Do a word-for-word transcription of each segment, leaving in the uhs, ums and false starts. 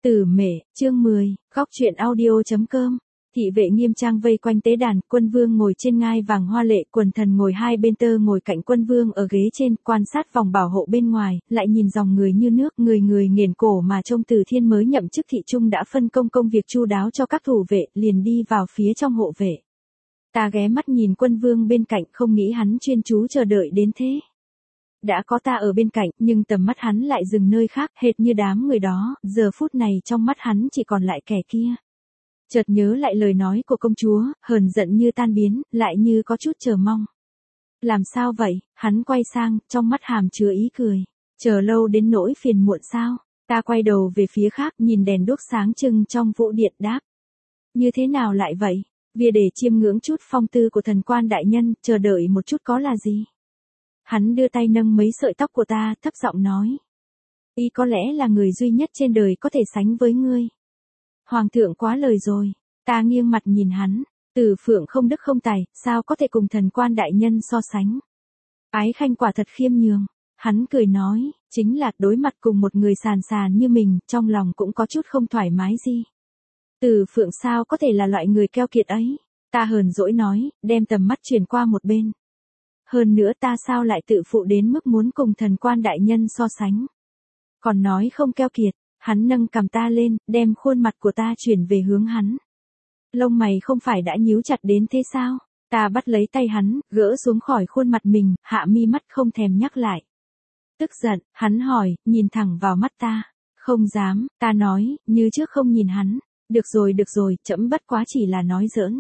Tử Mễ, chương mười, góc truyện audio chấm com. Thị vệ nghiêm trang vây quanh tế đàn, quân vương ngồi trên ngai vàng hoa lệ, quần thần ngồi hai bên, tơ ngồi cạnh quân vương ở ghế trên, quan sát vòng bảo hộ bên ngoài, lại nhìn dòng người như nước, người người nghiền cổ mà trông. Từ Thiên mới nhậm chức thị trung đã phân công công việc chu đáo cho các thủ vệ, liền đi vào phía trong hộ vệ. Ta ghé mắt nhìn quân vương bên cạnh, không nghĩ hắn chuyên chú chờ đợi đến thế. Đã có ta ở bên cạnh, nhưng tầm mắt hắn lại dừng nơi khác, hệt như đám người đó, giờ phút này trong mắt hắn chỉ còn lại kẻ kia. Chợt nhớ lại lời nói của công chúa, hờn giận như tan biến, lại như có chút chờ mong. Làm sao vậy? Hắn quay sang, trong mắt hàm chứa ý cười. Chờ lâu đến nỗi phiền muộn sao? Ta quay đầu về phía khác, nhìn đèn đuốc sáng trưng trong vũ điện, đáp. Như thế nào lại vậy? Vì để chiêm ngưỡng chút phong tư của thần quan đại nhân, chờ đợi một chút có là gì? Hắn đưa tay nâng mấy sợi tóc của ta, thấp giọng nói. Y có lẽ là người duy nhất trên đời có thể sánh với ngươi. Hoàng thượng quá lời rồi. Ta nghiêng mặt nhìn hắn. Tử Phượng không đức không tài, sao có thể cùng thần quan đại nhân so sánh. Ái Khanh quả thật khiêm nhường. Hắn cười nói, chính là đối mặt cùng một người sàn sàn như mình, trong lòng cũng có chút không thoải mái gì. Tử Phượng sao có thể là loại người keo kiệt ấy. Ta hờn dỗi nói, đem tầm mắt chuyển qua một bên. Hơn nữa ta sao lại tự phụ đến mức muốn cùng thần quan đại nhân so sánh. Còn nói không keo kiệt, hắn nâng cằm ta lên, đem khuôn mặt của ta chuyển về hướng hắn. Lông mày không phải đã nhíu chặt đến thế sao? Ta bắt lấy tay hắn, gỡ xuống khỏi khuôn mặt mình, hạ mi mắt không thèm nhắc lại. Tức giận, hắn hỏi, nhìn thẳng vào mắt ta. Không dám, ta nói, như trước không nhìn hắn. Được rồi được rồi, trẫm bất quá chỉ là nói giỡn.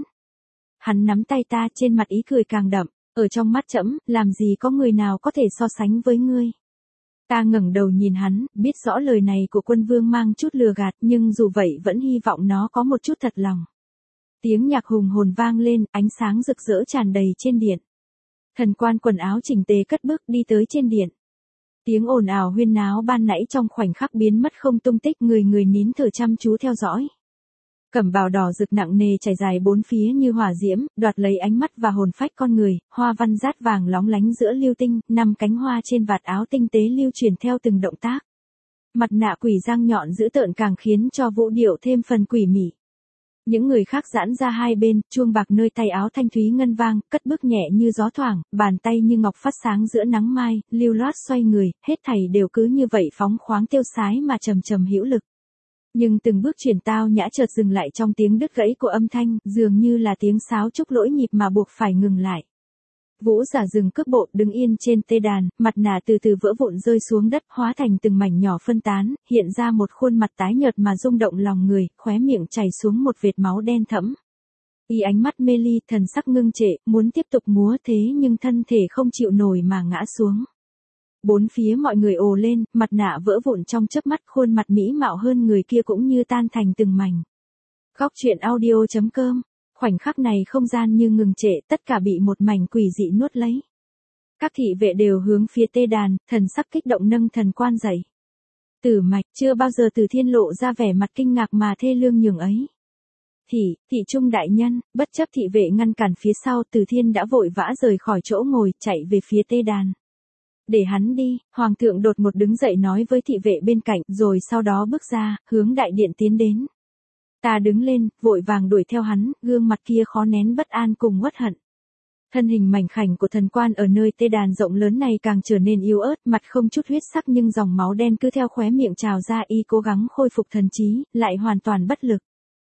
Hắn nắm tay ta, trên mặt ý cười càng đậm. Ở trong mắt trẫm, làm gì có người nào có thể so sánh với ngươi. Ta ngẩng đầu nhìn hắn, biết rõ lời này của quân vương mang chút lừa gạt, nhưng dù vậy vẫn hy vọng nó có một chút thật lòng. Tiếng nhạc hùng hồn vang lên, ánh sáng rực rỡ tràn đầy trên điện. Thần quan quần áo chỉnh tề cất bước đi tới trên điện. Tiếng ồn ào huyên náo ban nãy trong khoảnh khắc biến mất không tung tích, người người nín thở chăm chú theo dõi. Cẩm bào đỏ rực nặng nề trải dài bốn phía như hỏa diễm, đoạt lấy ánh mắt và hồn phách con người, hoa văn rát vàng lóng lánh giữa lưu tinh, năm cánh hoa trên vạt áo tinh tế lưu truyền theo từng động tác. Mặt nạ quỷ răng nhọn dữ tợn càng khiến cho vũ điệu thêm phần quỷ mị. Những người khác giãn ra hai bên, chuông bạc nơi tay áo thanh thúy ngân vang, cất bước nhẹ như gió thoảng, bàn tay như ngọc phát sáng giữa nắng mai, lưu loát xoay người, hết thảy đều cứ như vậy phóng khoáng tiêu sái mà trầm trầm hữu lực. Nhưng từng bước chuyển tao nhã chợt dừng lại trong tiếng đứt gãy của âm thanh, dường như là tiếng sáo trúc lỗi nhịp mà buộc phải ngừng lại. Vũ giả dừng cước bộ, đứng yên trên tê đàn, mặt nạ từ từ vỡ vụn rơi xuống đất, hóa thành từng mảnh nhỏ phân tán, hiện ra một khuôn mặt tái nhợt mà rung động lòng người, khóe miệng chảy xuống một vệt máu đen thẫm. Y ánh mắt mê ly, thần sắc ngưng trệ, muốn tiếp tục múa thế nhưng thân thể không chịu nổi mà ngã xuống. Bốn phía mọi người ồ lên, mặt nạ vỡ vụn trong chớp mắt, khuôn mặt mỹ mạo hơn người kia cũng như tan thành từng mảnh. Góc truyện audio chấm com. Khoảnh khắc này không gian như ngừng trệ, tất cả bị một mảnh quỷ dị nuốt lấy. Các thị vệ đều hướng phía tê đàn, thần sắc kích động nâng thần quan dậy. Tử Mạch, chưa bao giờ Từ Thiên lộ ra vẻ mặt kinh ngạc mà thê lương nhường ấy. Thị, thị trung đại nhân, bất chấp thị vệ ngăn cản phía sau, Từ Thiên đã vội vã rời khỏi chỗ ngồi, chạy về phía tê đàn. Để hắn đi, Hoàng thượng đột ngột đứng dậy nói với thị vệ bên cạnh, rồi sau đó bước ra, hướng đại điện tiến đến. Ta đứng lên, vội vàng đuổi theo hắn, gương mặt kia khó nén bất an cùng uất hận. Thân hình mảnh khảnh của thần quan ở nơi tê đàn rộng lớn này càng trở nên yếu ớt, mặt không chút huyết sắc nhưng dòng máu đen cứ theo khóe miệng trào ra, y cố gắng khôi phục thần trí, lại hoàn toàn bất lực.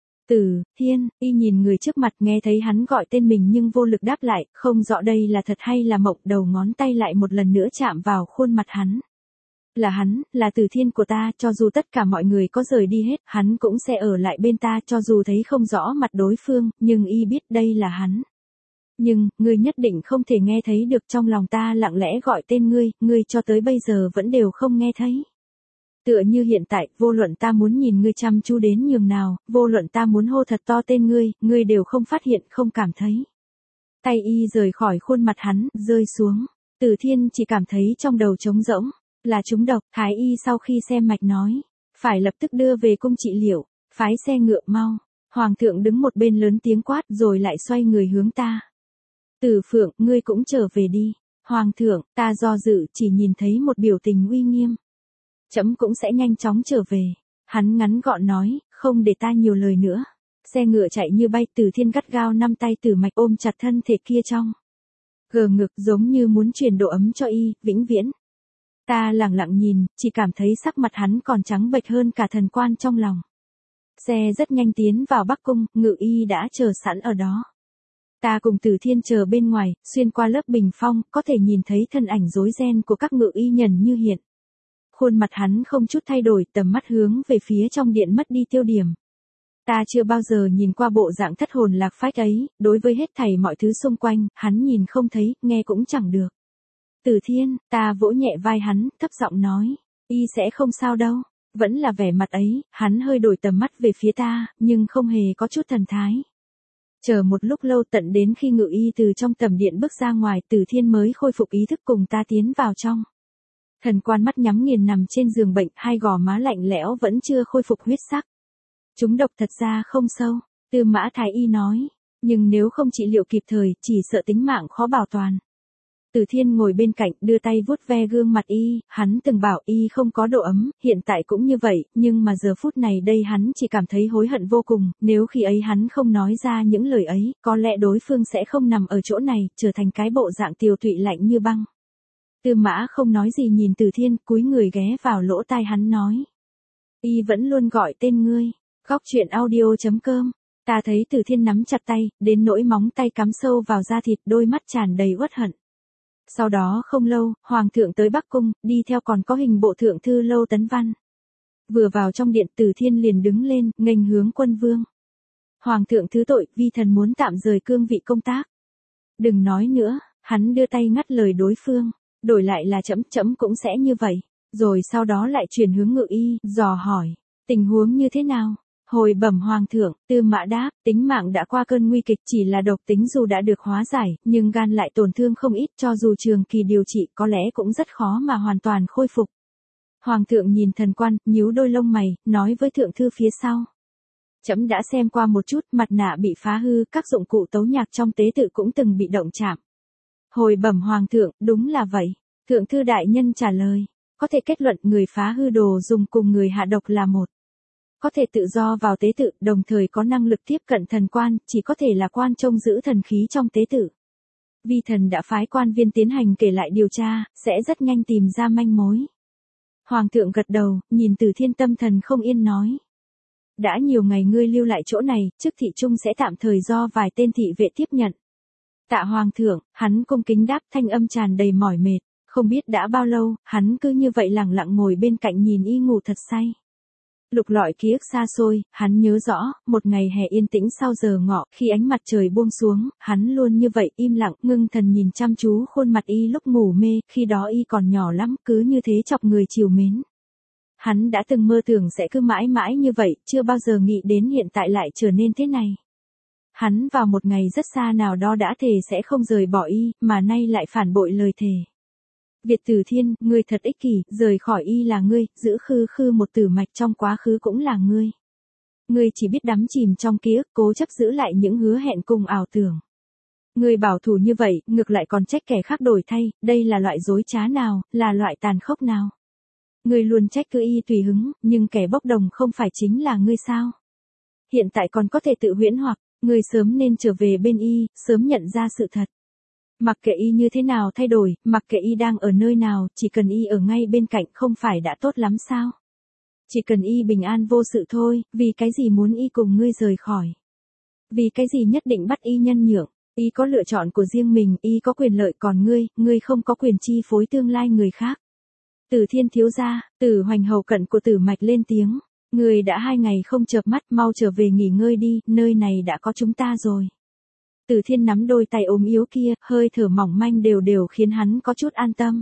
Tử Thiên, y nhìn người trước mặt, nghe thấy hắn gọi tên mình nhưng vô lực đáp lại, không rõ đây là thật hay là mộng, đầu ngón tay lại một lần nữa chạm vào khuôn mặt hắn. Là hắn, là Từ Thiên của ta, cho dù tất cả mọi người có rời đi hết, hắn cũng sẽ ở lại bên ta, cho dù thấy không rõ mặt đối phương, nhưng y biết đây là hắn. Nhưng, ngươi nhất định không thể nghe thấy được, trong lòng ta lặng lẽ gọi tên ngươi, ngươi cho tới bây giờ vẫn đều không nghe thấy. Tựa như hiện tại, vô luận ta muốn nhìn ngươi chăm chú đến nhường nào, vô luận ta muốn hô thật to tên ngươi, ngươi đều không phát hiện, không cảm thấy. Tay y rời khỏi khuôn mặt hắn, rơi xuống. Từ Thiên chỉ cảm thấy trong đầu trống rỗng. Là trúng độc, thái y sau khi xem mạch nói. Phải lập tức đưa về cung trị liệu, phái xe ngựa mau. Hoàng thượng đứng một bên lớn tiếng quát rồi lại xoay người hướng ta. Tử Phượng, ngươi cũng trở về đi. Hoàng thượng, ta do dự chỉ nhìn thấy một biểu tình uy nghiêm. Trẫm cũng sẽ nhanh chóng trở về. Hắn ngắn gọn nói, không để ta nhiều lời nữa. Xe ngựa chạy như bay, Từ Thiên gắt gao năm tay Tử Mạch ôm chặt thân thể kia trong gờ ngực giống như muốn truyền độ ấm cho y, vĩnh viễn. Ta lặng lặng nhìn, chỉ cảm thấy sắc mặt hắn còn trắng bệch hơn cả thần quan trong lòng. Xe rất nhanh tiến vào Bắc Cung, Ngự Y đã chờ sẵn ở đó. Ta cùng Từ Thiên chờ bên ngoài, xuyên qua lớp bình phong, có thể nhìn thấy thân ảnh rối ren của các ngự y nhân như hiện. Khuôn mặt hắn không chút thay đổi, tầm mắt hướng về phía trong điện mất đi tiêu điểm. Ta chưa bao giờ nhìn qua bộ dạng thất hồn lạc phách ấy, đối với hết thảy mọi thứ xung quanh, hắn nhìn không thấy, nghe cũng chẳng được. Từ Thiên, ta vỗ nhẹ vai hắn, thấp giọng nói, y sẽ không sao đâu. Vẫn là vẻ mặt ấy, hắn hơi đổi tầm mắt về phía ta, nhưng không hề có chút thần thái. Chờ một lúc lâu tận đến khi Ngự Y từ trong tầm điện bước ra ngoài, Từ Thiên mới khôi phục ý thức cùng ta tiến vào trong. Thần quan mắt nhắm nghiền nằm trên giường bệnh, hai gò má lạnh lẽo vẫn chưa khôi phục huyết sắc. Chúng độc thật ra không sâu, Tư Mã Thái Y nói, nhưng nếu không trị liệu kịp thời, chỉ sợ tính mạng khó bảo toàn. Từ Thiên ngồi bên cạnh, đưa tay vuốt ve gương mặt y, hắn từng bảo y không có độ ấm, hiện tại cũng như vậy, nhưng mà giờ phút này đây hắn chỉ cảm thấy hối hận vô cùng, nếu khi ấy hắn không nói ra những lời ấy, có lẽ đối phương sẽ không nằm ở chỗ này, trở thành cái bộ dạng tiều tụy lạnh như băng. Tư Mã không nói gì nhìn Từ Thiên, cúi người ghé vào lỗ tai hắn nói. Y vẫn luôn gọi tên ngươi. Góc truyện audio chấm com. Ta thấy Từ Thiên nắm chặt tay, đến nỗi móng tay cắm sâu vào da thịt, đôi mắt tràn đầy uất hận. Sau đó không lâu, Hoàng thượng tới Bắc Cung, đi theo còn có hình bộ thượng thư Lâu Tấn Văn. Vừa vào trong điện, Từ Thiên liền đứng lên, nghênh hướng Quân Vương. Hoàng thượng thứ tội, vi thần muốn tạm rời cương vị công tác. Đừng nói nữa, hắn đưa tay ngắt lời đối phương, đổi lại là trẫm trẫm cũng sẽ như vậy. Rồi sau đó lại chuyển hướng Ngự Y, dò hỏi, tình huống như thế nào? Hồi bẩm Hoàng thượng, Tư Mã đáp, tính mạng đã qua cơn nguy kịch, chỉ là độc tính dù đã được hóa giải, nhưng gan lại tổn thương không ít, cho dù trường kỳ điều trị có lẽ cũng rất khó mà hoàn toàn khôi phục. Hoàng thượng nhìn thần quan, nhíu đôi lông mày, nói với thượng thư phía sau. Trẫm đã xem qua một chút, mặt nạ bị phá hư, các dụng cụ tấu nhạc trong tế tự cũng từng bị động chạm. Hồi bẩm Hoàng thượng, đúng là vậy. Thượng thư đại nhân trả lời, có thể kết luận người phá hư đồ dùng cùng người hạ độc là một. Có thể tự do vào tế tự, đồng thời có năng lực tiếp cận thần quan, chỉ có thể là quan trông giữ thần khí trong tế tự. Vi thần đã phái quan viên tiến hành kể lại điều tra, sẽ rất nhanh tìm ra manh mối. Hoàng thượng gật đầu, nhìn Từ Thiên tâm thần không yên nói. Đã nhiều ngày ngươi lưu lại chỗ này, chức thị trung sẽ tạm thời do vài tên thị vệ tiếp nhận. Tạ Hoàng thượng, hắn cung kính đáp, thanh âm tràn đầy mỏi mệt, không biết đã bao lâu, hắn cứ như vậy lặng lặng ngồi bên cạnh nhìn y ngủ thật say. Lục lọi ký ức xa xôi, hắn nhớ rõ, một ngày hè yên tĩnh sau giờ ngọ, khi ánh mặt trời buông xuống, hắn luôn như vậy im lặng, ngưng thần nhìn chăm chú khuôn mặt y lúc ngủ mê, khi đó y còn nhỏ lắm, cứ như thế chọc người trìu mến. Hắn đã từng mơ tưởng sẽ cứ mãi mãi như vậy, chưa bao giờ nghĩ đến hiện tại lại trở nên thế này. Hắn vào một ngày rất xa nào đó đã thề sẽ không rời bỏ y, mà nay lại phản bội lời thề. Việt Tử Thiên, ngươi thật ích kỷ, rời khỏi y là ngươi, giữ khư khư một tử mạch trong quá khứ cũng là ngươi. Ngươi chỉ biết đắm chìm trong ký ức, cố chấp giữ lại những hứa hẹn cùng ảo tưởng. Ngươi bảo thủ như vậy, ngược lại còn trách kẻ khác đổi thay, đây là loại dối trá nào, là loại tàn khốc nào? Ngươi luôn trách cứ y tùy hứng, nhưng kẻ bốc đồng không phải chính là ngươi sao? Hiện tại còn có thể tự huyễn hoặc, ngươi sớm nên trở về bên y, sớm nhận ra sự thật. Mặc kệ y như thế nào thay đổi, mặc kệ y đang ở nơi nào, chỉ cần y ở ngay bên cạnh không phải đã tốt lắm sao? Chỉ cần y bình an vô sự thôi, vì cái gì muốn y cùng ngươi rời khỏi? Vì cái gì nhất định bắt y nhân nhượng? Y có lựa chọn của riêng mình, y có quyền lợi, còn ngươi, ngươi không có quyền chi phối tương lai người khác. Từ Thiên thiếu gia, Tử Hoành hầu cận của Tử Mạch lên tiếng, ngươi đã hai ngày không chợp mắt, mau trở về nghỉ ngơi đi, nơi này đã có chúng ta rồi. Từ Thiên nắm đôi tay ốm yếu kia, hơi thở mỏng manh đều đều khiến hắn có chút an tâm.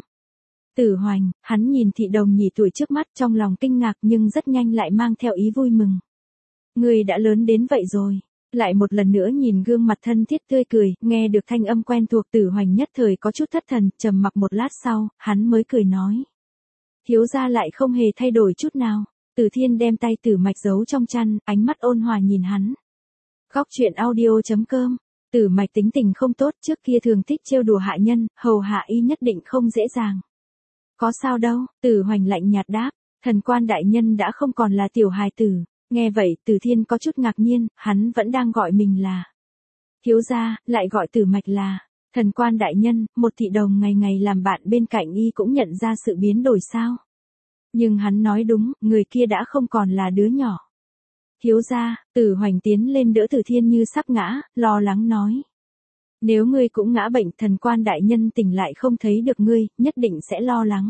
Tử Hoành, hắn nhìn thị đồng nhì tuổi trước mắt trong lòng kinh ngạc nhưng rất nhanh lại mang theo ý vui mừng. Ngươi đã lớn đến vậy rồi. Lại một lần nữa nhìn gương mặt thân thiết tươi cười, nghe được thanh âm quen thuộc, Tử Hoành nhất thời có chút thất thần, trầm mặc một lát sau, hắn mới cười nói. Thiếu gia lại không hề thay đổi chút nào. Từ Thiên đem tay Tử Mạch giấu trong chăn, ánh mắt ôn hòa nhìn hắn. Góc truyện audio chấm com. Tử Mạch tính tình không tốt, trước kia thường thích trêu đùa hạ nhân, hầu hạ y nhất định không dễ dàng. Có sao đâu, Tử Hoành lạnh nhạt đáp, Thần quan đại nhân đã không còn là tiểu hài tử. Nghe vậy Từ Thiên có chút ngạc nhiên, hắn vẫn đang gọi mình là thiếu gia, lại gọi Tử Mạch là thần quan đại nhân, một thị đồng ngày ngày làm bạn bên cạnh y cũng nhận ra sự biến đổi sao. Nhưng hắn nói đúng, người kia đã không còn là đứa nhỏ. Thiếu gia, Tử Hoành tiến lên đỡ Từ Thiên như sắp ngã, lo lắng nói. Nếu ngươi cũng ngã bệnh, thần quan đại nhân tỉnh lại không thấy được ngươi, nhất định sẽ lo lắng.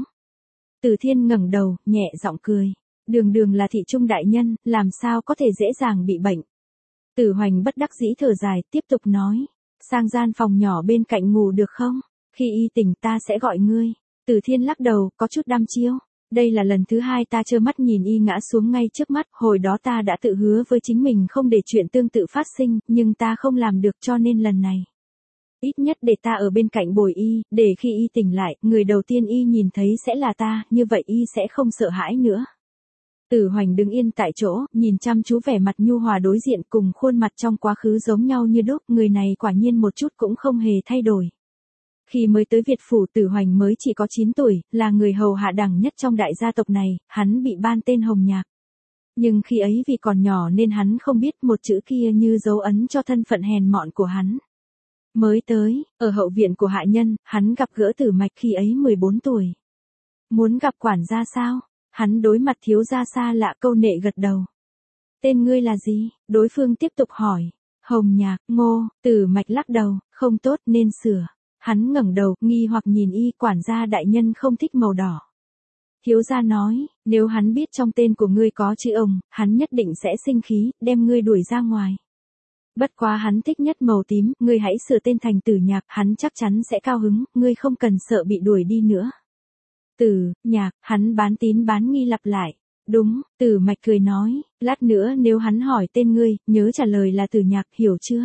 Từ Thiên ngẩng đầu, nhẹ giọng cười. Đường đường là thị trung đại nhân, làm sao có thể dễ dàng bị bệnh. Tử Hoành bất đắc dĩ thở dài, tiếp tục nói. Sang gian phòng nhỏ bên cạnh ngủ được không? Khi y tỉnh ta sẽ gọi ngươi. Từ Thiên lắc đầu, có chút đăm chiêu. Đây là lần thứ hai ta trơ mắt nhìn y ngã xuống ngay trước mắt, hồi đó ta đã tự hứa với chính mình không để chuyện tương tự phát sinh, nhưng ta không làm được cho nên lần này. Ít nhất để ta ở bên cạnh bồi y, để khi y tỉnh lại, người đầu tiên y nhìn thấy sẽ là ta, như vậy y sẽ không sợ hãi nữa. Tử Hoành đứng yên tại chỗ, nhìn chăm chú vẻ mặt nhu hòa đối diện cùng khuôn mặt trong quá khứ giống nhau như đúc, người này quả nhiên một chút cũng không hề thay đổi. Khi mới tới Việt Phủ, Tử Hoành mới chỉ có chín tuổi, là người hầu hạ đẳng nhất trong đại gia tộc này, hắn bị ban tên Hồng Nhạc. Nhưng khi ấy vì còn nhỏ nên hắn không biết một chữ kia như dấu ấn cho thân phận hèn mọn của hắn. Mới tới, ở hậu viện của hạ nhân, hắn gặp gỡ Tử Mạch khi ấy mười bốn tuổi. Muốn gặp quản gia sao? Hắn đối mặt thiếu gia xa lạ câu nệ gật đầu. Tên ngươi là gì? Đối phương tiếp tục hỏi. Hồng Nhạc, Ngô, Tử Mạch lắc đầu, không tốt nên sửa. Hắn ngẩng đầu, nghi hoặc nhìn y, quản gia đại nhân không thích màu đỏ. Thiếu gia nói, nếu hắn biết trong tên của ngươi có chữ ông, hắn nhất định sẽ sinh khí, đem ngươi đuổi ra ngoài. Bất quá hắn thích nhất màu tím, ngươi hãy sửa tên thành Tử Nhạc, hắn chắc chắn sẽ cao hứng, ngươi không cần sợ bị đuổi đi nữa. Tử, Nhạc, hắn bán tín bán nghi lặp lại. Đúng, Tử Mạch cười nói, lát nữa nếu hắn hỏi tên ngươi, nhớ trả lời là Tử Nhạc, hiểu chưa?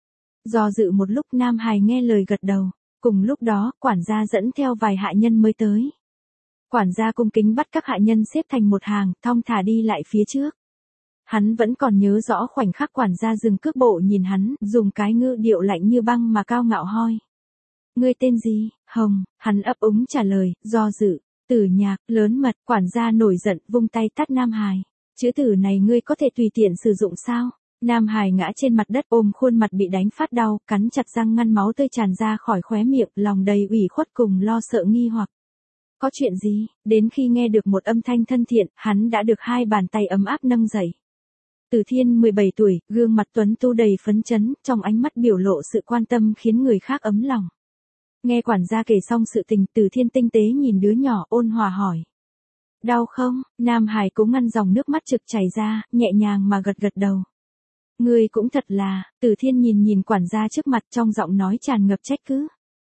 Do dự một lúc Nam Hải nghe lời gật đầu, cùng lúc đó, quản gia dẫn theo vài hạ nhân mới tới. Quản gia cung kính bắt các hạ nhân xếp thành một hàng, thong thả đi lại phía trước. Hắn vẫn còn nhớ rõ khoảnh khắc quản gia dừng cước bộ nhìn hắn, dùng cái ngữ điệu lạnh như băng mà cao ngạo hoi. Ngươi tên gì? Hồng, hắn ấp úng trả lời, do dự. Tử Nhạc, lớn mật, quản gia nổi giận, vung tay tát Nam Hải. Chữ tử này ngươi có thể tùy tiện sử dụng sao? Nam Hải ngã trên mặt đất ôm khuôn mặt bị đánh phát đau, cắn chặt răng ngăn máu tươi tràn ra khỏi khóe miệng, lòng đầy ủy khuất cùng lo sợ nghi hoặc. Có chuyện gì? Đến khi nghe được một âm thanh thân thiện, hắn đã được hai bàn tay ấm áp nâng dậy. Từ Thiên mười bảy tuổi, gương mặt tuấn tu đầy phấn chấn, trong ánh mắt biểu lộ sự quan tâm khiến người khác ấm lòng. Nghe quản gia kể xong sự tình, Từ Thiên tinh tế nhìn đứa nhỏ, ôn hòa hỏi. Đau không? Nam Hải cố ngăn dòng nước mắt trực chảy ra, nhẹ nhàng mà gật gật đầu. Ngươi cũng thật là, Từ Thiên nhìn nhìn quản gia trước mặt trong giọng nói tràn ngập trách cứ.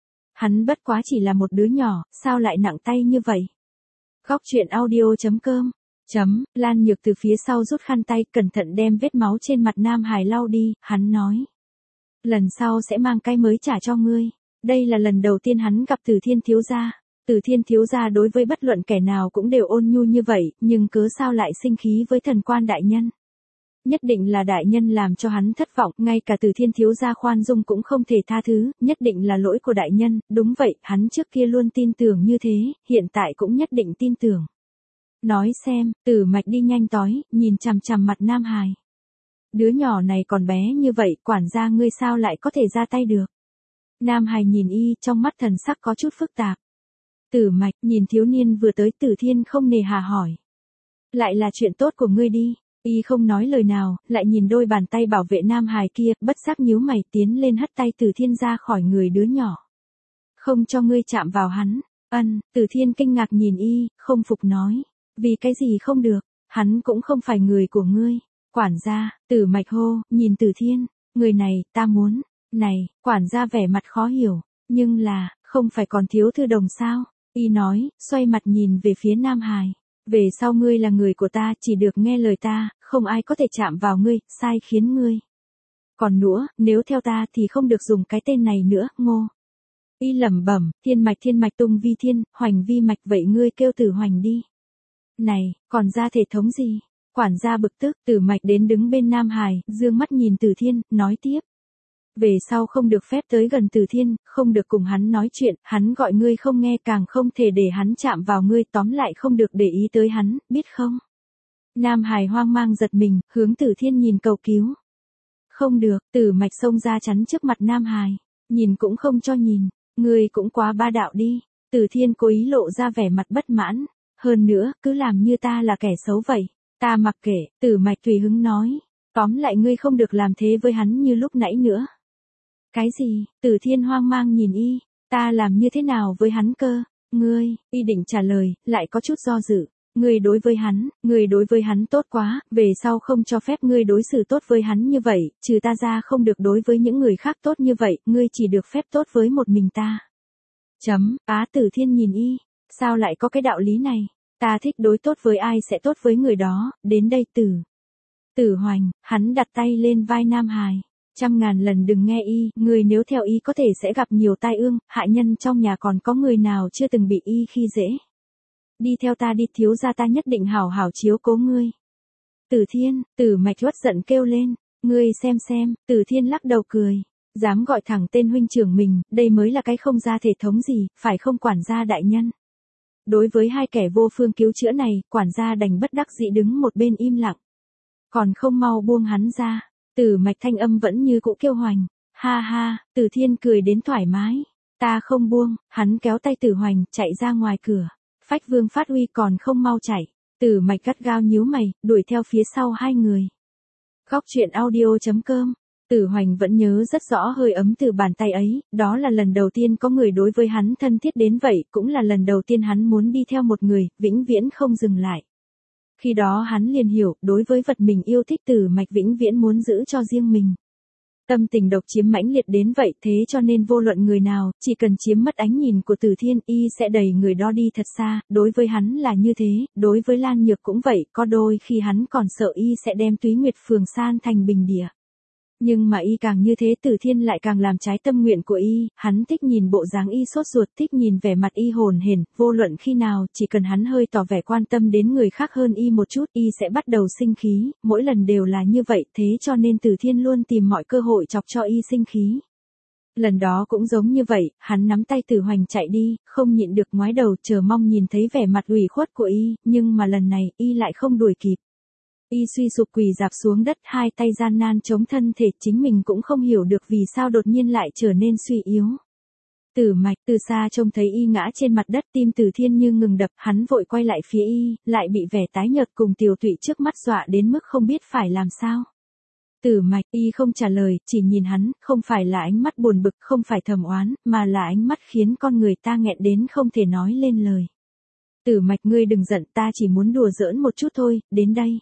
Hắn bất quá chỉ là một đứa nhỏ, sao lại nặng tay như vậy? Góc truyện audio chấm com Chấm, Lan Nhược từ phía sau rút khăn tay, cẩn thận đem vết máu trên mặt Nam Hải lau đi, hắn nói. Lần sau sẽ mang cái mới trả cho ngươi. Đây là lần đầu tiên hắn gặp Từ Thiên thiếu gia. Từ Thiên thiếu gia đối với bất luận kẻ nào cũng đều ôn nhu như vậy, nhưng cớ sao lại sinh khí với thần quan đại nhân? Nhất định là đại nhân làm cho hắn thất vọng, ngay cả Từ Thiên thiếu gia khoan dung cũng không thể tha thứ, nhất định là lỗi của đại nhân, đúng vậy, hắn trước kia luôn tin tưởng như thế, hiện tại cũng nhất định tin tưởng. Nói xem, Tử Mạch đi nhanh tói, nhìn chằm chằm mặt Nam Hải. Đứa nhỏ này còn bé như vậy, quản gia ngươi sao lại có thể ra tay được? Nam Hải nhìn y, trong mắt thần sắc có chút phức tạp. Tử Mạch, nhìn thiếu niên vừa tới, Tử Thiên không nề hà hỏi. Lại là chuyện tốt của ngươi đi. Y không nói lời nào, lại nhìn đôi bàn tay bảo vệ Nam Hải kia, bất giác nhíu mày tiến lên hất tay Tử Thiên ra khỏi người đứa nhỏ. Không cho ngươi chạm vào hắn. Ân, Tử Thiên kinh ngạc nhìn y, không phục nói. Vì cái gì không được, hắn cũng không phải người của ngươi. Quản gia, Tử Mạch hô, nhìn Tử Thiên, người này, ta muốn. Này, quản gia vẻ mặt khó hiểu, nhưng là, không phải còn thiếu thư đồng sao? Y nói, xoay mặt nhìn về phía Nam Hải. Về sau ngươi là người của ta, chỉ được nghe lời ta, không ai có thể chạm vào ngươi, sai khiến ngươi. Còn nữa, nếu theo ta thì không được dùng cái tên này nữa, Ngô. Y lẩm bẩm, thiên mạch thiên mạch tung vi thiên, hoành vi mạch, vậy ngươi kêu Tử Hoành đi. Này, còn ra thể thống gì? Quản gia bực tức, Tử Mạch đến đứng bên Nam Hải, dương mắt nhìn Tử Thiên, nói tiếp. Về sau không được phép tới gần Từ Thiên, không được cùng hắn nói chuyện, hắn gọi ngươi không nghe, càng không thể để hắn chạm vào ngươi, tóm lại không được để ý tới hắn, biết không? Nam Hải hoang mang giật mình, hướng Từ Thiên nhìn cầu cứu. Không được, Tử Mạch xông ra chắn trước mặt Nam Hải, nhìn cũng không cho nhìn, ngươi cũng quá ba đạo đi. Từ Thiên cố ý lộ ra vẻ mặt bất mãn, hơn nữa, cứ làm như ta là kẻ xấu vậy. Ta mặc kệ, Tử Mạch tùy hứng nói, tóm lại ngươi không được làm thế với hắn như lúc nãy nữa. Cái gì? Tử Thiên hoang mang nhìn y, ta làm như thế nào với hắn cơ? Ngươi, y định trả lời, lại có chút do dự. Ngươi đối với hắn, ngươi đối với hắn tốt quá, về sau không cho phép ngươi đối xử tốt với hắn như vậy, trừ ta ra không được đối với những người khác tốt như vậy, ngươi chỉ được phép tốt với một mình ta. Chấm, Á Tử Thiên nhìn y, sao lại có cái đạo lý này? Ta thích đối tốt với ai sẽ tốt với người đó, đến đây Tử. Tử Hoành, hắn đặt tay lên vai Nam Hải. Trăm ngàn lần đừng nghe y, người nếu theo y có thể sẽ gặp nhiều tai ương, hạ nhân trong nhà còn có người nào chưa từng bị y khi dễ. Đi theo ta đi, thiếu gia ta nhất định hảo hảo chiếu cố ngươi. Tử Thiên, Tử Mạch uất giận kêu lên, ngươi xem xem, Tử Thiên lắc đầu cười, dám gọi thẳng tên huynh trưởng mình, đây mới là cái không ra thể thống gì, phải không quản gia đại nhân. Đối với hai kẻ vô phương cứu chữa này, quản gia đành bất đắc dĩ đứng một bên im lặng. Còn không mau buông hắn ra. Tử Mạch thanh âm vẫn như cũ kêu hoành. Ha ha, Tử Thiên cười đến thoải mái. Ta không buông, hắn kéo tay Tử Hoành, chạy ra ngoài cửa. Phách Vương phát uy còn không mau chạy. Tử Mạch gắt gao nhíu mày, đuổi theo phía sau hai người. Góc truyện audio chấm com. Tử Hoành vẫn nhớ rất rõ hơi ấm từ bàn tay ấy, đó là lần đầu tiên có người đối với hắn thân thiết đến vậy, cũng là lần đầu tiên hắn muốn đi theo một người, vĩnh viễn không dừng lại. Khi đó hắn liền hiểu, đối với vật mình yêu thích Tử Mạch vĩnh viễn muốn giữ cho riêng mình. Tâm tình độc chiếm mãnh liệt đến vậy, thế cho nên vô luận người nào, chỉ cần chiếm mất ánh nhìn của Từ Thiên, y sẽ đẩy người đó đi thật xa, đối với hắn là như thế, đối với Lan Nhược cũng vậy, có đôi khi hắn còn sợ y sẽ đem Túy Nguyệt Phường san thành bình địa. Nhưng mà y càng như thế Từ Thiên lại càng làm trái tâm nguyện của y, hắn thích nhìn bộ dáng y sốt ruột, thích nhìn vẻ mặt y hồn hển, vô luận khi nào, chỉ cần hắn hơi tỏ vẻ quan tâm đến người khác hơn y một chút, y sẽ bắt đầu sinh khí, mỗi lần đều là như vậy, thế cho nên Từ Thiên luôn tìm mọi cơ hội chọc cho y sinh khí. Lần đó cũng giống như vậy, hắn nắm tay Tử Hoành chạy đi, không nhịn được ngoái đầu chờ mong nhìn thấy vẻ mặt ủy khuất của y, nhưng mà lần này, y lại không đuổi kịp. Y suy sụp quỳ dạp xuống đất, hai tay gian nan chống thân thể, chính mình cũng không hiểu được vì sao đột nhiên lại trở nên suy yếu. Tử Mạch từ xa trông thấy y ngã trên mặt đất, tim Từ Thiên như ngừng đập, hắn vội quay lại phía y, lại bị vẻ tái nhợt cùng tiều tụy trước mắt dọa đến mức không biết phải làm sao. Tử Mạch, y không trả lời, chỉ nhìn hắn, không phải là ánh mắt buồn bực, không phải thầm oán, mà là ánh mắt khiến con người ta nghẹn đến không thể nói lên lời. Tử Mạch, ngươi đừng giận, ta chỉ muốn đùa giỡn một chút thôi, đến đây.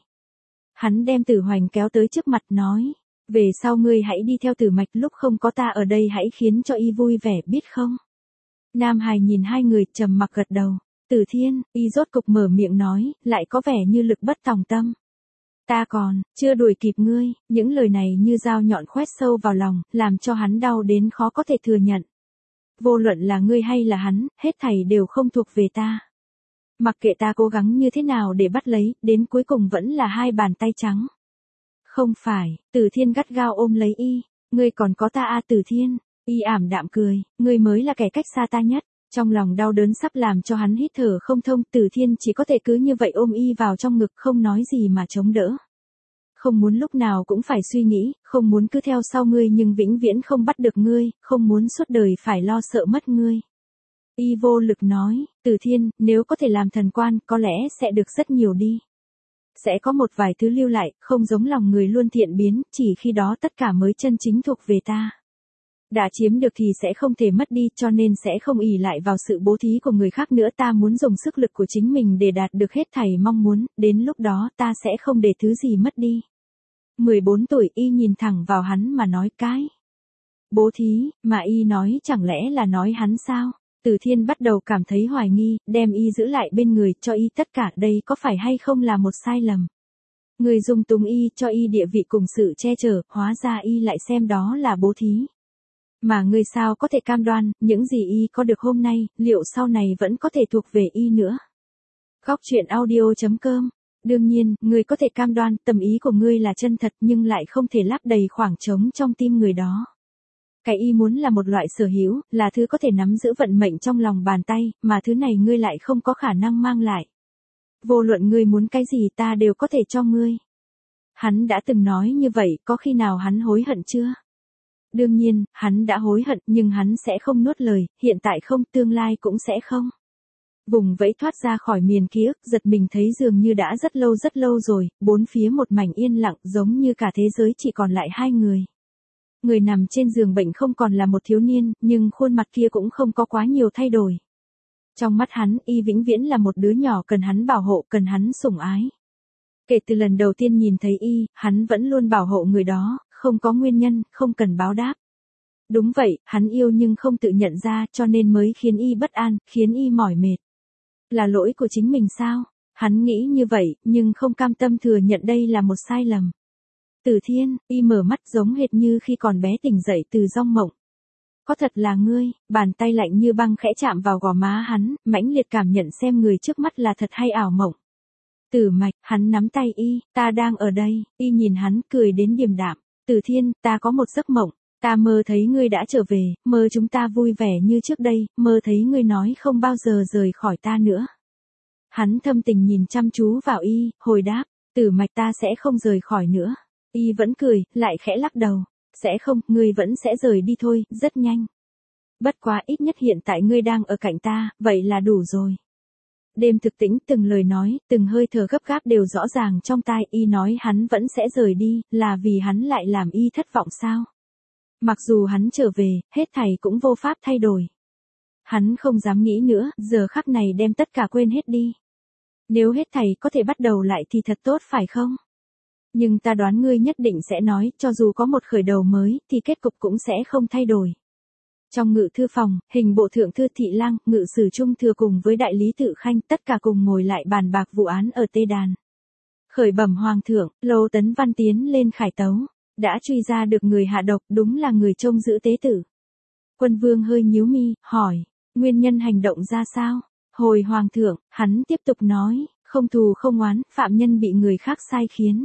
Hắn đem Tử Hoành kéo tới trước mặt nói, về sau ngươi hãy đi theo Tử Mạch, lúc không có ta ở đây hãy khiến cho y vui vẻ, biết không? Nam Hải nhìn hai người, trầm mặc gật đầu. Tử Thiên, y rốt cục mở miệng nói, lại có vẻ như lực bất tòng tâm. Ta còn, chưa đuổi kịp ngươi, những lời này như dao nhọn khoét sâu vào lòng, làm cho hắn đau đến khó có thể thừa nhận. Vô luận là ngươi hay là hắn, hết thảy đều không thuộc về ta. Mặc kệ ta cố gắng như thế nào để bắt lấy, đến cuối cùng vẫn là hai bàn tay trắng. Không phải, Tử Thiên gắt gao ôm lấy y, ngươi còn có ta à Tử Thiên, y ảm đạm cười, ngươi mới là kẻ cách xa ta nhất. Trong lòng đau đớn sắp làm cho hắn hít thở không thông, Tử Thiên chỉ có thể cứ như vậy ôm y vào trong ngực, không nói gì mà chống đỡ. Không muốn lúc nào cũng phải suy nghĩ, không muốn cứ theo sau ngươi nhưng vĩnh viễn không bắt được ngươi, không muốn suốt đời phải lo sợ mất ngươi. Y vô lực nói, Tử Thiên, nếu có thể làm thần quan, có lẽ sẽ được rất nhiều đi. Sẽ có một vài thứ lưu lại, không giống lòng người luôn thiện biến, chỉ khi đó tất cả mới chân chính thuộc về ta. Đã chiếm được thì sẽ không thể mất đi, cho nên sẽ không ỷ lại vào sự bố thí của người khác nữa, ta muốn dùng sức lực của chính mình để đạt được hết thảy mong muốn, đến lúc đó ta sẽ không để thứ gì mất đi. mười bốn tuổi y nhìn thẳng vào hắn mà nói cái. Bố thí, mà y nói chẳng lẽ là nói hắn sao? Tử Thiên bắt đầu cảm thấy hoài nghi, đem y giữ lại bên người, cho y tất cả, đây có phải hay không là một sai lầm? Người dung túng y, cho y địa vị cùng sự che chở, hóa ra y lại xem đó là bố thí. Mà người sao có thể cam đoan, những gì y có được hôm nay, liệu sau này vẫn có thể thuộc về y nữa? Góc truyện audio chấm com. Đương nhiên, người có thể cam đoan, tâm ý của ngươi là chân thật nhưng lại không thể lấp đầy khoảng trống trong tim người đó. Cái y muốn là một loại sở hữu, là thứ có thể nắm giữ vận mệnh trong lòng bàn tay, mà thứ này ngươi lại không có khả năng mang lại. Vô luận ngươi muốn cái gì ta đều có thể cho ngươi. Hắn đã từng nói như vậy, có khi nào hắn hối hận chưa? Đương nhiên, hắn đã hối hận, nhưng hắn sẽ không nuốt lời, hiện tại không, tương lai cũng sẽ không. Vùng vẫy thoát ra khỏi miền ký ức, giật mình thấy dường như đã rất lâu rất lâu rồi, bốn phía một mảnh yên lặng, giống như cả thế giới chỉ còn lại hai người. Người nằm trên giường bệnh không còn là một thiếu niên, nhưng khuôn mặt kia cũng không có quá nhiều thay đổi. Trong mắt hắn, y vĩnh viễn là một đứa nhỏ cần hắn bảo hộ, cần hắn sủng ái. Kể từ lần đầu tiên nhìn thấy y, hắn vẫn luôn bảo hộ người đó, không có nguyên nhân, không cần báo đáp. Đúng vậy, hắn yêu nhưng không tự nhận ra, cho nên mới khiến y bất an, khiến y mỏi mệt. Là lỗi của chính mình sao? Hắn nghĩ như vậy, nhưng không cam tâm thừa nhận đây là một sai lầm. Từ Thiên, y mở mắt giống hệt như khi còn bé tỉnh dậy từ giấc mộng. Có thật là ngươi, bàn tay lạnh như băng khẽ chạm vào gò má hắn, mãnh liệt cảm nhận xem người trước mắt là thật hay ảo mộng. Tử Mạch, hắn nắm tay y, ta đang ở đây, y nhìn hắn cười đến điềm đạm. Từ Thiên, ta có một giấc mộng, ta mơ thấy ngươi đã trở về, mơ chúng ta vui vẻ như trước đây, mơ thấy ngươi nói không bao giờ rời khỏi ta nữa. Hắn thâm tình nhìn chăm chú vào y, hồi đáp, Tử Mạch ta sẽ không rời khỏi nữa. Y vẫn cười, lại khẽ lắc đầu. Sẽ không, ngươi vẫn sẽ rời đi thôi, rất nhanh. Bất quá ít nhất hiện tại ngươi đang ở cạnh ta, vậy là đủ rồi. Đêm thực tĩnh, từng lời nói, từng hơi thở gấp gáp đều rõ ràng trong tai. Y nói hắn vẫn sẽ rời đi, là vì hắn lại làm y thất vọng sao? Mặc dù hắn trở về, hết thảy cũng vô pháp thay đổi. Hắn không dám nghĩ nữa, giờ khắc này đem tất cả quên hết đi. Nếu hết thảy có thể bắt đầu lại thì thật tốt phải không? Nhưng ta đoán ngươi nhất định sẽ nói, cho dù có một khởi đầu mới, thì kết cục cũng sẽ không thay đổi. Trong ngự thư phòng, hình bộ thượng thư Thị Lang, ngự sử trung thừa cùng với đại lý Tự Khanh, tất cả cùng ngồi lại bàn bạc vụ án ở Tê Đàn. Khởi bẩm hoàng thượng, Lô Tấn Văn tiến lên khải tấu, đã truy ra được người hạ độc, đúng là người trông giữ tế tử. Quân vương hơi nhíu mi, hỏi, nguyên nhân hành động ra sao? Hồi hoàng thượng, hắn tiếp tục nói, không thù không oán, phạm nhân bị người khác sai khiến.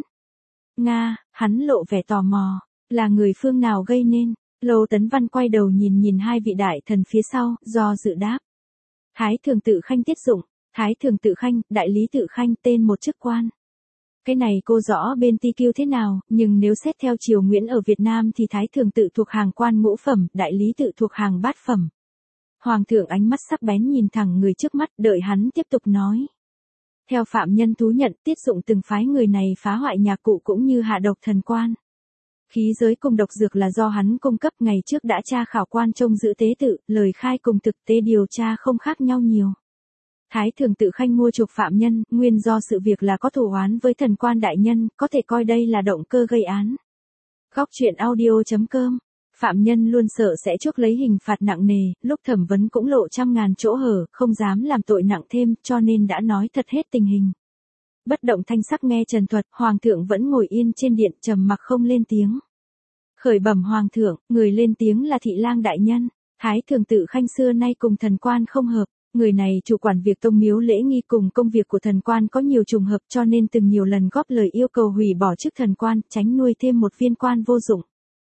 Nga, hắn lộ vẻ tò mò, là người phương nào gây nên? Lô Tấn Văn quay đầu nhìn nhìn hai vị đại thần phía sau, do dự đáp. Thái thường Tự Khanh tiết dụng, Thái thường Tự Khanh, đại lý Tự Khanh tên một chức quan. Cái này cô rõ bên ti kiêu thế nào, nhưng nếu xét theo triều Nguyễn ở Việt Nam thì Thái thường Tự thuộc hàng quan ngũ phẩm, đại lý Tự thuộc hàng bát phẩm. Hoàng thượng ánh mắt sắc bén nhìn thẳng người trước mắt, đợi hắn tiếp tục nói. Theo phạm nhân thú nhận, tiết dụng từng phái người này phá hoại nhà cụ cũng như hạ độc thần quan. Khí giới cùng độc dược là do hắn cung cấp, ngày trước đã tra khảo quan trông giữ tế tự, lời khai cùng thực tế điều tra không khác nhau nhiều. Thái thường Tự Khanh mua chuộc phạm nhân, nguyên do sự việc là có thù oán với thần quan đại nhân, có thể coi đây là động cơ gây án. Góc truyện audio chấm com. Phạm nhân luôn sợ sẽ chuốc lấy hình phạt nặng nề, lúc thẩm vấn cũng lộ trăm ngàn chỗ hở, không dám làm tội nặng thêm, cho nên đã nói thật hết tình hình. Bất động thanh sắc nghe trần thuật, hoàng thượng vẫn ngồi yên trên điện, trầm mặc không lên tiếng. Khởi bẩm hoàng thượng, người lên tiếng là Thị Lang đại nhân. Thái thường Tự Khanh xưa nay cùng thần quan không hợp, người này chủ quản việc tông miếu lễ nghi cùng công việc của thần quan có nhiều trùng hợp, cho nên từng nhiều lần góp lời yêu cầu hủy bỏ chức thần quan, tránh nuôi thêm một viên quan vô dụng.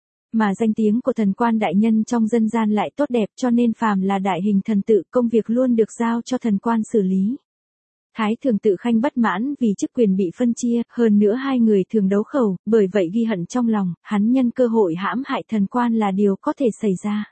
Mà danh tiếng của thần quan đại nhân trong dân gian lại tốt đẹp, cho nên phàm là đại hình thần tự, công việc luôn được giao cho thần quan xử lý. Thái thường Tự Khanh bất mãn vì chức quyền bị phân chia, hơn nữa hai người thường đấu khẩu, bởi vậy ghi hận trong lòng, hắn nhân cơ hội hãm hại thần quan là điều có thể xảy ra.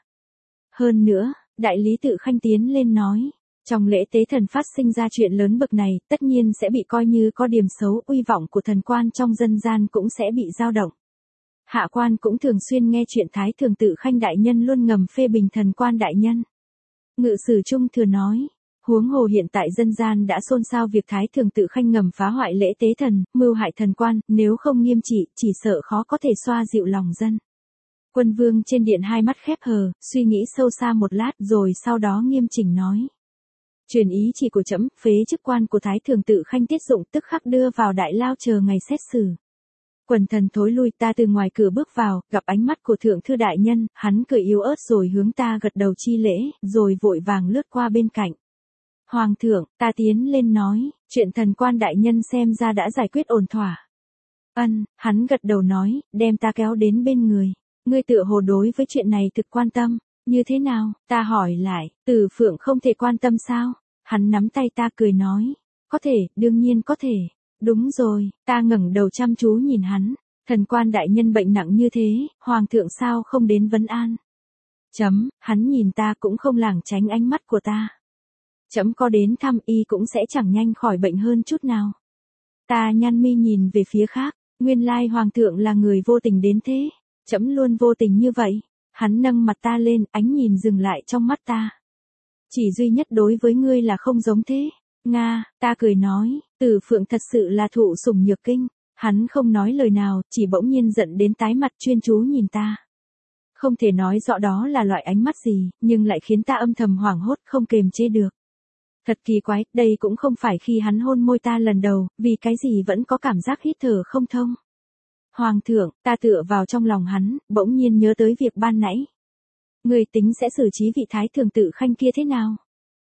Hơn nữa, đại lý Tự Khanh tiến lên nói, trong lễ tế thần phát sinh ra chuyện lớn bậc này, tất nhiên sẽ bị coi như có điểm xấu, uy vọng của thần quan trong dân gian cũng sẽ bị dao động. Hạ quan cũng thường xuyên nghe chuyện Thái thường Tự Khanh đại nhân luôn ngầm phê bình thần quan đại nhân. Ngự sử trung thừa nói, huống hồ hiện tại dân gian đã xôn xao việc Thái thường Tự Khanh ngầm phá hoại lễ tế thần, mưu hại thần quan, nếu không nghiêm trị, chỉ sợ khó có thể xoa dịu lòng dân. Quân vương trên điện hai mắt khép hờ, suy nghĩ sâu xa một lát rồi sau đó nghiêm chỉnh nói. Truyền ý chỉ của trẫm, phế chức quan của Thái thường Tự Khanh tiết dụng tức khắc đưa vào đại lao chờ ngày xét xử. Quần thần thối lui, ta từ ngoài cửa bước vào, gặp ánh mắt của thượng thư đại nhân, hắn cười yếu ớt rồi hướng ta gật đầu chi lễ, rồi vội vàng lướt qua bên cạnh. Hoàng thượng, ta tiến lên nói, chuyện thần quan đại nhân xem ra đã giải quyết ổn thỏa. Ân, hắn gật đầu nói, đem ta kéo đến bên người. Ngươi tựa hồ đối với chuyện này thực quan tâm, như thế nào, ta hỏi lại, Từ Phượng không thể quan tâm sao? Hắn nắm tay ta cười nói, có thể, đương nhiên có thể. Đúng rồi, ta ngẩng đầu chăm chú nhìn hắn, thần quan đại nhân bệnh nặng như thế, hoàng thượng sao không đến vấn an? Chấm, hắn nhìn ta cũng không lảng tránh ánh mắt của ta. Chấm có đến thăm y cũng sẽ chẳng nhanh khỏi bệnh hơn chút nào. Ta nhăn mi nhìn về phía khác, nguyên lai hoàng thượng là người vô tình đến thế, chấm luôn vô tình như vậy. Hắn nâng mặt ta lên, ánh nhìn dừng lại trong mắt ta. Chỉ duy nhất đối với ngươi là không giống thế. Nga, ta cười nói, Từ Phượng thật sự là thụ sủng nhược kinh. Hắn không nói lời nào, chỉ bỗng nhiên giận đến tái mặt chuyên chú nhìn ta. Không thể nói rõ đó là loại ánh mắt gì, nhưng lại khiến ta âm thầm hoảng hốt không kềm chế được. Thật kỳ quái, đây cũng không phải khi hắn hôn môi ta lần đầu, vì cái gì vẫn có cảm giác hít thở không thông. Hoàng thượng, ta tựa vào trong lòng hắn, bỗng nhiên nhớ tới việc ban nãy. Người tính sẽ xử trí vị thái thường tự khanh kia thế nào?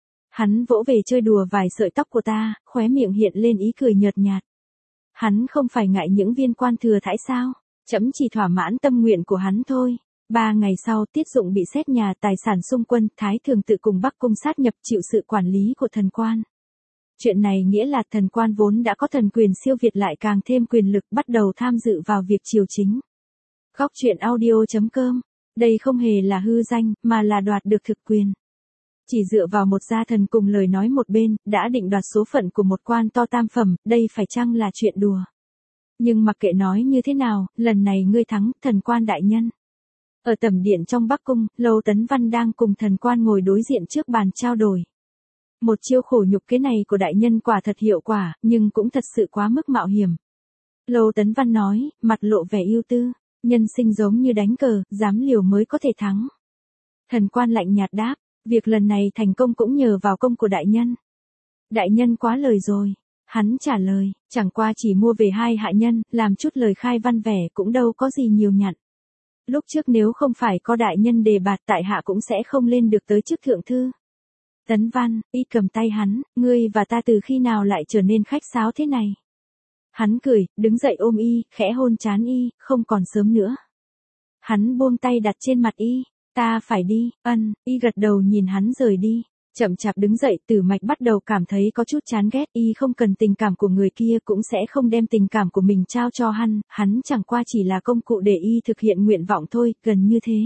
Hắn vỗ về chơi đùa vài sợi tóc của ta, khóe miệng hiện lên ý cười nhợt nhạt. Hắn không phải ngại những viên quan thừa thãi sao? Chấm chỉ thỏa mãn tâm nguyện của hắn thôi. Ba ngày sau, Tiết Dụng bị xét nhà tài sản xung quân, thái thường tự cùng Bắc Cung sát nhập chịu sự quản lý của thần quan. Chuyện này nghĩa là thần quan vốn đã có thần quyền siêu việt lại càng thêm quyền lực bắt đầu tham dự vào việc triều chính. Góc truyện audio chấm com. Đây không hề là hư danh, mà là đoạt được thực quyền. Chỉ dựa vào một gia thần cùng lời nói một bên, đã định đoạt số phận của một quan to tam phẩm, đây phải chăng là chuyện đùa. Nhưng mặc kệ nói như thế nào, lần này ngươi thắng, thần quan đại nhân. Ở tẩm điện trong Bắc Cung, Lâu Tấn Văn đang cùng thần quan ngồi đối diện trước bàn trao đổi. Một chiêu khổ nhục kế này của đại nhân quả thật hiệu quả, nhưng cũng thật sự quá mức mạo hiểm. Lâu Tấn Văn nói, mặt lộ vẻ ưu tư, nhân sinh giống như đánh cờ, dám liều mới có thể thắng. Thần quan lạnh nhạt đáp, việc lần này thành công cũng nhờ vào công của đại nhân. Đại nhân quá lời rồi. Hắn trả lời, chẳng qua chỉ mua về hai hạ nhân, làm chút lời khai văn vẻ cũng đâu có gì nhiều nhặn. Lúc trước nếu không phải có đại nhân đề bạt tại hạ cũng sẽ không lên được tới chức thượng thư. Tấn Văn, y cầm tay hắn, ngươi và ta từ khi nào lại trở nên khách sáo thế này? Hắn cười, đứng dậy ôm y, khẽ hôn trán y, không còn sớm nữa. Hắn buông tay đặt trên mặt y, ta phải đi, ân, y gật đầu nhìn hắn rời đi. Chậm chạp đứng dậy, Tử Mạch bắt đầu cảm thấy có chút chán ghét, y không cần tình cảm của người kia cũng sẽ không đem tình cảm của mình trao cho hắn, hắn chẳng qua chỉ là công cụ để y thực hiện nguyện vọng thôi, gần như thế.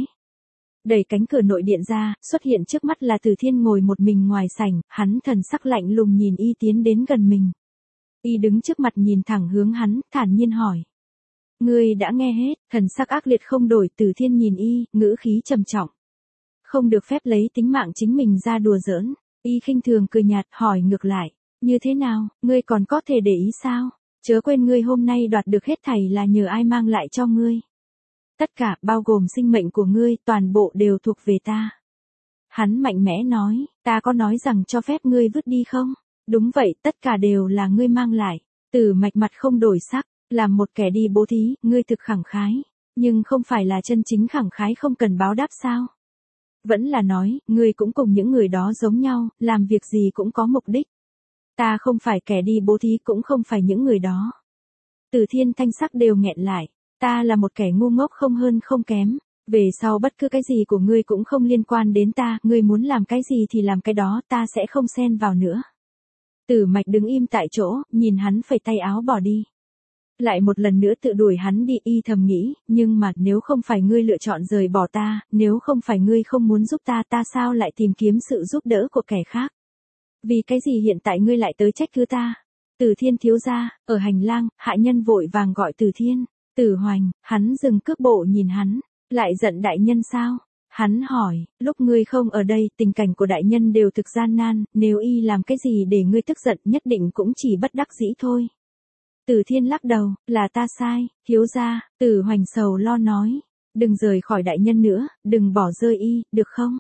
Đẩy cánh cửa nội điện ra, xuất hiện trước mắt là Từ Thiên ngồi một mình ngoài sảnh, hắn thần sắc lạnh lùng nhìn y tiến đến gần mình. Y đứng trước mặt nhìn thẳng hướng hắn, thản nhiên hỏi. Ngươi đã nghe hết, thần sắc ác liệt không đổi, Từ Thiên nhìn y, ngữ khí trầm trọng. Không được phép lấy tính mạng chính mình ra đùa giỡn, y khinh thường cười nhạt hỏi ngược lại, như thế nào, ngươi còn có thể để ý sao, chớ quên ngươi hôm nay đoạt được hết thảy là nhờ ai mang lại cho ngươi. Tất cả, bao gồm sinh mệnh của ngươi, toàn bộ đều thuộc về ta. Hắn mạnh mẽ nói, ta có nói rằng cho phép ngươi vứt đi không? Đúng vậy, tất cả đều là ngươi mang lại. Tử Mạch mặt không đổi sắc, làm một kẻ đi bố thí, ngươi thực khẳng khái, nhưng không phải là chân chính khẳng khái không cần báo đáp sao? Vẫn là nói, ngươi cũng cùng những người đó giống nhau, làm việc gì cũng có mục đích. Ta không phải kẻ đi bố thí cũng không phải những người đó. Từ Thiên thanh sắc đều nghẹn lại, ta là một kẻ ngu ngốc không hơn không kém, về sau bất cứ cái gì của ngươi cũng không liên quan đến ta, ngươi muốn làm cái gì thì làm cái đó, ta sẽ không xen vào nữa. Tử Mạch đứng im tại chỗ, nhìn hắn phẩy tay áo bỏ đi. Lại một lần nữa tự đuổi hắn đi, y thầm nghĩ, nhưng mà nếu không phải ngươi lựa chọn rời bỏ ta, nếu không phải ngươi không muốn giúp ta, ta sao lại tìm kiếm sự giúp đỡ của kẻ khác? Vì cái gì hiện tại ngươi lại tới trách cứ ta? Từ Thiên thiếu gia, ở hành lang, hạ nhân vội vàng gọi Từ Thiên. Tử Hoành, hắn dừng cước bộ nhìn hắn, lại giận đại nhân sao? Hắn hỏi, lúc ngươi không ở đây, tình cảnh của đại nhân đều thực gian nan, nếu y làm cái gì để ngươi tức giận nhất định cũng chỉ bất đắc dĩ thôi. Từ Thiên lắc đầu, là ta sai, thiếu gia. Tử Hoành sầu lo nói, đừng rời khỏi đại nhân nữa, đừng bỏ rơi y, được không?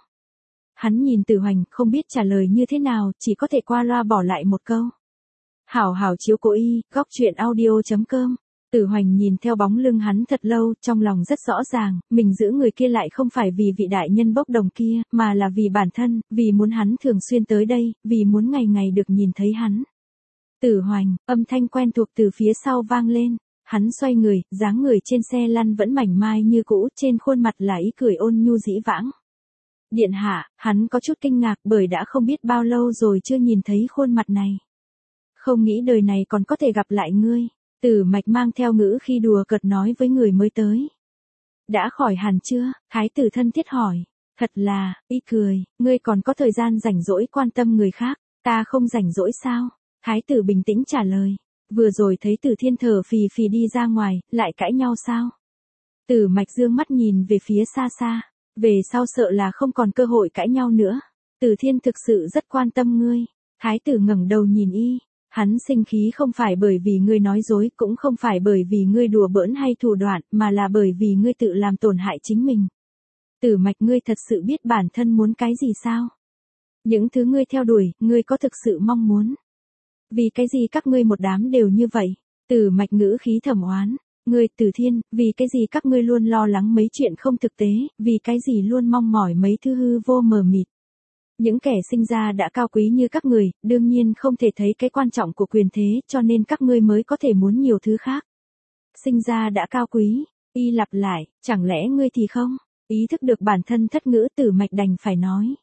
Hắn nhìn Tử Hoành, không biết trả lời như thế nào, chỉ có thể qua loa bỏ lại một câu. Hảo hảo chiếu cố y, góc truyện audio chấm com. Tử Hoành nhìn theo bóng lưng hắn thật lâu, trong lòng rất rõ ràng, mình giữ người kia lại không phải vì vị đại nhân bốc đồng kia, mà là vì bản thân, vì muốn hắn thường xuyên tới đây, vì muốn ngày ngày được nhìn thấy hắn. Tử Hoành, âm thanh quen thuộc từ phía sau vang lên. hắn xoay người, dáng người trên xe lăn vẫn mảnh mai như cũ, trên khuôn mặt là ý cười ôn nhu dĩ vãng. Điện hạ, hắn có chút kinh ngạc bởi đã không biết bao lâu rồi chưa nhìn thấy khuôn mặt này. Không nghĩ đời này còn có thể gặp lại ngươi. Tử Mạch mang theo ngữ khi đùa cợt nói với người mới tới. Đã khỏi hẳn chưa? Thái tử thân thiết hỏi. Thật là, y cười, ngươi còn có thời gian rảnh rỗi quan tâm người khác, ta không rảnh rỗi sao? Thái tử bình tĩnh trả lời. Vừa rồi thấy Tử Thiên thở phì phì đi ra ngoài, lại cãi nhau sao? Tử Mạch dương mắt nhìn về phía xa xa. Về sau sợ là không còn cơ hội cãi nhau nữa. Tử Thiên thực sự rất quan tâm ngươi. Thái tử ngẩng đầu nhìn y. Hắn sinh khí không phải bởi vì ngươi nói dối, cũng không phải bởi vì ngươi đùa bỡn hay thủ đoạn, mà là bởi vì ngươi tự làm tổn hại chính mình. Tử Mạch, ngươi thật sự biết bản thân muốn cái gì sao? Những thứ ngươi theo đuổi, ngươi có thực sự mong muốn? Vì cái gì các ngươi một đám đều như vậy? Tử Mạch ngữ khí thầm oán. Ngươi, Tử Thiên, vì cái gì các ngươi luôn lo lắng mấy chuyện không thực tế, vì cái gì luôn mong mỏi mấy thứ hư vô mờ mịt. Những kẻ sinh ra đã cao quý như các người, đương nhiên không thể thấy cái quan trọng của quyền thế, cho nên các ngươi mới có thể muốn nhiều thứ khác. Sinh ra đã cao quý, y lặp lại, chẳng lẽ ngươi thì không? Ý thức được bản thân thất ngữ, Tử Mạch đành phải nói.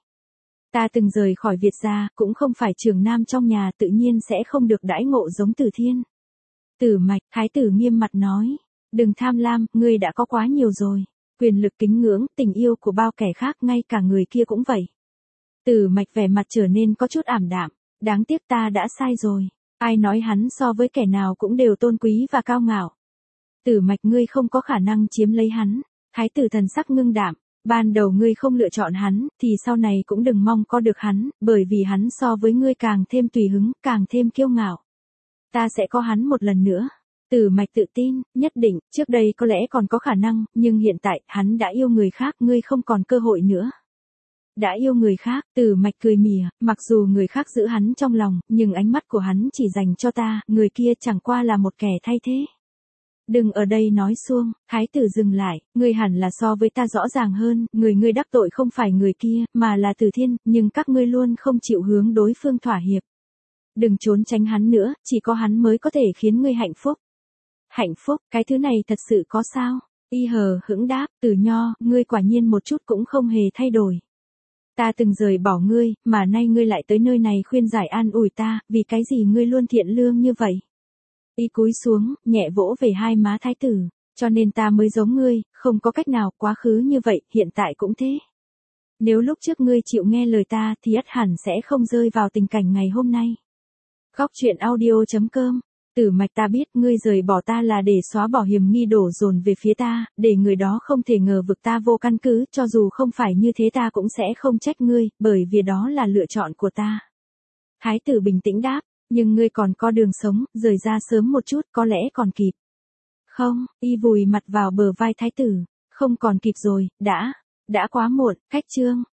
Ta từng rời khỏi Việt gia, cũng không phải trưởng nam trong nhà, tự nhiên sẽ không được đãi ngộ giống Tử Thiên. Tử Mạch, thái tử nghiêm mặt nói. Đừng tham lam, ngươi đã có quá nhiều rồi. Quyền lực, kính ngưỡng, tình yêu của bao kẻ khác, ngay cả người kia cũng vậy. Tử Mạch vẻ mặt trở nên có chút ảm đạm. Đáng tiếc ta đã sai rồi. Ai nói hắn so với kẻ nào cũng đều tôn quý và cao ngạo. Tử Mạch, ngươi không có khả năng chiếm lấy hắn. Thái tử thần sắc ngưng đạm. Ban đầu ngươi không lựa chọn hắn, thì sau này cũng đừng mong có được hắn, bởi vì hắn so với ngươi càng thêm tùy hứng, càng thêm kiêu ngạo. Ta sẽ có hắn một lần nữa. Tử Mạch tự tin, nhất định, trước đây có lẽ còn có khả năng, nhưng hiện tại, hắn đã yêu người khác, ngươi không còn cơ hội nữa. Đã yêu người khác, Tử Mạch cười mỉa, mặc dù người khác giữ hắn trong lòng, nhưng ánh mắt của hắn chỉ dành cho ta, người kia chẳng qua là một kẻ thay thế. Đừng ở đây nói suông, thái tử dừng lại, ngươi hẳn là so với ta rõ ràng hơn, người ngươi đắc tội không phải người kia, mà là Tử Thiên, nhưng các ngươi luôn không chịu hướng đối phương thỏa hiệp. Đừng trốn tránh hắn nữa, chỉ có hắn mới có thể khiến ngươi hạnh phúc. Hạnh phúc, cái thứ này thật sự có sao? Y hờ hững đáp, Tử Nho, ngươi quả nhiên một chút cũng không hề thay đổi. Ta từng rời bỏ ngươi, mà nay ngươi lại tới nơi này khuyên giải an ủi ta, vì cái gì ngươi luôn thiện lương như vậy? Y cúi xuống, nhẹ vỗ về hai má thái tử, cho nên ta mới giống ngươi, không có cách nào, quá khứ như vậy, hiện tại cũng thế. Nếu lúc trước ngươi chịu nghe lời ta thì ắt hẳn sẽ không rơi vào tình cảnh ngày hôm nay. Góc truyện audio chấm com. Tử Mạch, ta biết ngươi rời bỏ ta là để xóa bỏ hiểm nghi đổ dồn về phía ta, để người đó không thể ngờ vực ta vô căn cứ, cho dù không phải như thế ta cũng sẽ không trách ngươi, bởi vì đó là lựa chọn của ta. Thái tử bình tĩnh đáp, nhưng ngươi còn có đường sống, rời ra sớm một chút, có lẽ còn kịp. Không, y vùi mặt vào bờ vai thái tử, không còn kịp rồi, đã, đã quá muộn, cách chương.